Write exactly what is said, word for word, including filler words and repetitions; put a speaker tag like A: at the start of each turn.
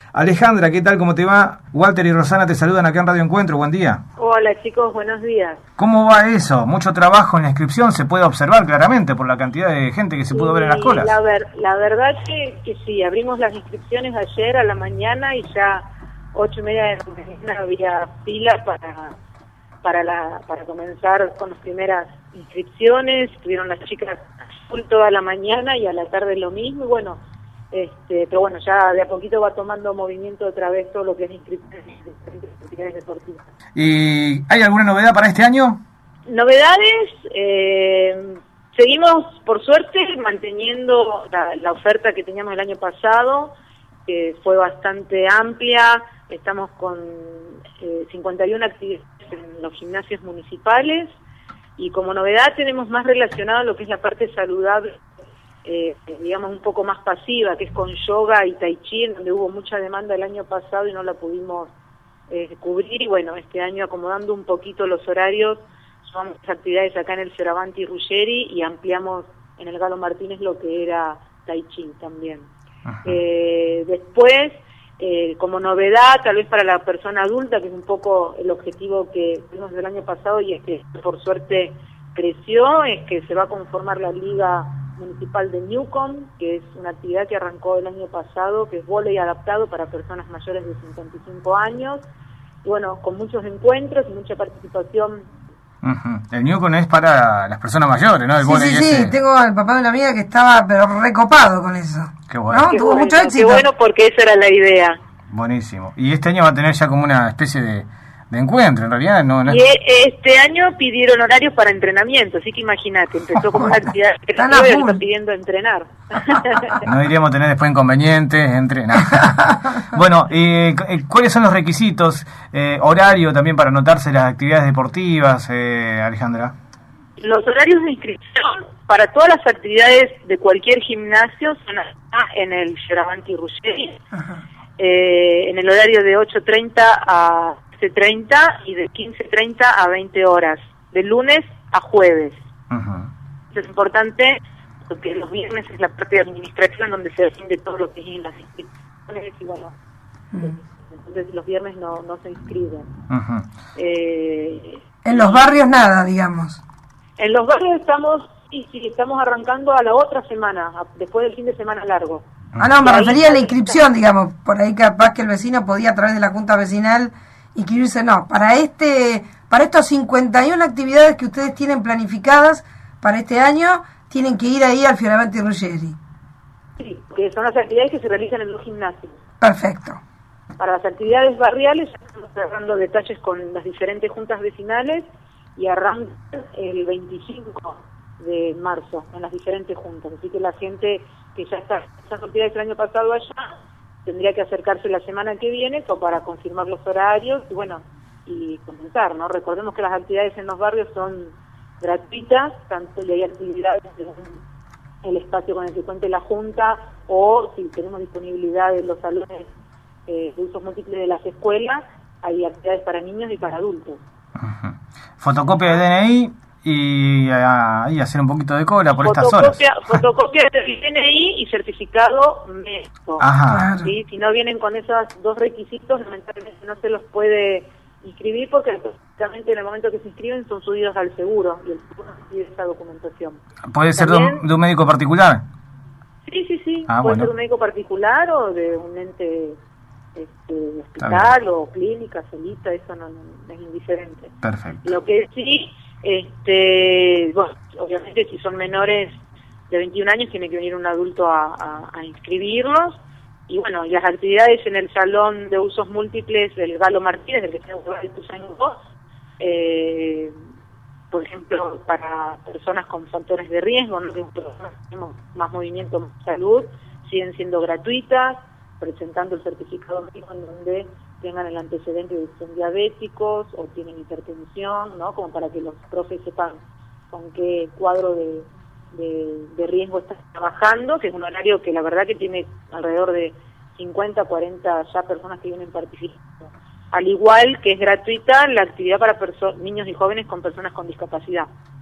A: Alejandra, ¿qué tal? ¿Cómo te va? Walter y Rosana te saludan acá en Radio Encuentro. Buen día.
B: Hola chicos, buenos días.
A: ¿Cómo va eso? Mucho trabajo en la inscripción, se puede observar claramente por la cantidad de gente que se pudo ver en las colas.
B: La, ver, la verdad que, que sí, abrimos las inscripciones ayer a la mañana y ya ocho y media de la mañana había fila para para la para comenzar con las primeras inscripciones. Estuvieron las chicas full toda la mañana y a la tarde lo mismo, y bueno, este, pero bueno, ya de a poquito va tomando movimiento otra vez todo lo que es inscripciones de diferentes actividades deportivas.
A: ¿Y hay alguna novedad para este año?
B: Novedades, eh, seguimos por suerte manteniendo la, la oferta que teníamos el año pasado, que fue bastante amplia. Estamos con eh, cincuenta y una actividades en los gimnasios municipales, y como novedad tenemos más relacionado a lo que es la parte saludable, eh, digamos un poco más pasiva, que es con yoga y tai chi, donde hubo mucha demanda el año pasado y no la pudimos eh, cubrir, y bueno, este año acomodando un poquito los horarios, sumamos actividades acá en el Fioravanti Ruggeri y ampliamos en el Galo Martínez lo que era tai chi también. Eh, después, eh, como novedad, tal vez para la persona adulta, que es un poco el objetivo que tuvimos del año pasado y es que por suerte creció, es que se va a conformar la Liga Municipal de Newcom, que es una actividad que arrancó el año pasado, que es vóley adaptado para personas mayores de cincuenta y cinco años, y bueno, con muchos encuentros y mucha participación.
A: Uh-huh. El Newcom es para las personas mayores, ¿no? El
C: sí, sí, sí, ese... tengo al papá de una amiga que estaba pero recopado con eso.
A: Qué bueno.
C: ¿No?
B: Qué
C: Tuvo
B: bueno,
C: mucho éxito.
B: Qué bueno, porque esa era la idea.
A: Buenísimo. Y este año va a tener ya como una especie de, de encuentro, en realidad. no, no es...
B: Y este año pidieron horarios para entrenamiento, así que imagínate, empezó como una actividad que está pidiendo entrenar.
A: No iríamos a tener después inconvenientes entre... No. Bueno, eh, ¿cuáles son los requisitos, eh, horario también para anotarse las actividades deportivas, eh, Alejandra?
B: Los horarios de inscripción para todas las actividades de cualquier gimnasio son en el Fioravanti Ruggeri, eh, en el horario de ocho treinta a quince treinta y de quince treinta a veinte horas, de lunes a jueves. Uh-huh. Eso es importante porque los viernes es la parte de administración donde se define todo lo que es en las inscripciones y bueno, uh-huh. entonces los viernes no, no se inscriben. Uh-huh. Eh,
C: en los barrios nada, digamos.
B: En los barrios estamos, sí, sí, estamos arrancando a la otra semana, a, después del fin de semana largo.
C: Ah, no, me refería a la inscripción, digamos, por ahí capaz que el vecino podía a través de la junta vecinal inscribirse. No, para este, para estos cincuenta y una actividades que ustedes tienen planificadas para este año, tienen que ir ahí al Fioravanti Ruggeri.
B: Sí, que son las actividades que se realizan en los gimnasios.
C: Perfecto.
B: Para las actividades barriales, ya estamos cerrando detalles con las diferentes juntas vecinales y arrancan el veinticinco de marzo en las diferentes juntas. Así que la gente que ya está esas actividades el año pasado allá tendría que acercarse la semana que viene para confirmar los horarios y bueno, y comenzar, ¿no? Recordemos que las actividades en los barrios son gratuitas, tanto y hay actividades en el espacio con el que cuente la junta o si tenemos disponibilidad en los salones eh, de usos múltiples de las escuelas, hay actividades para niños y para adultos.
A: Uh-huh. Fotocopia de D N I y ahí hacer un poquito de cola por
B: fotocopia,
A: estas horas.
B: Fotocopia de D N I y certificado médico.
A: Ajá.
B: ¿Sí? Si no vienen con esos dos requisitos, lamentablemente no se los puede inscribir porque prácticamente en el momento que se inscriben son subidos al seguro y el seguro no pide esa documentación.
A: ¿Puede ser de un, de un médico particular?
B: Sí, sí, sí.
A: Ah,
B: puede
A: bueno.
B: ser de un médico particular o de un ente este, hospital o clínica, solita, eso no, no es indiferente.
A: Perfecto.
B: Lo que sí, este, bueno, obviamente si son menores de veintiún años tiene que venir un adulto a, a, a inscribirlos. Y bueno, y las actividades en el salón de usos múltiples del Galo Martínez, del que tenemos el años dos, eh, por ejemplo, para personas con factores de riesgo, no tenemos más movimiento, más salud, siguen siendo gratuitas, presentando el certificado médico en donde tengan el antecedente de que son diabéticos o tienen hipertensión, ¿no? Como para que los profes sepan con qué cuadro de De, de riesgo está trabajando, que es un horario que la verdad que tiene alrededor de cincuenta, cuarenta ya personas que vienen participando. Al igual que es gratuita la actividad para niños y jóvenes con personas con discapacidad.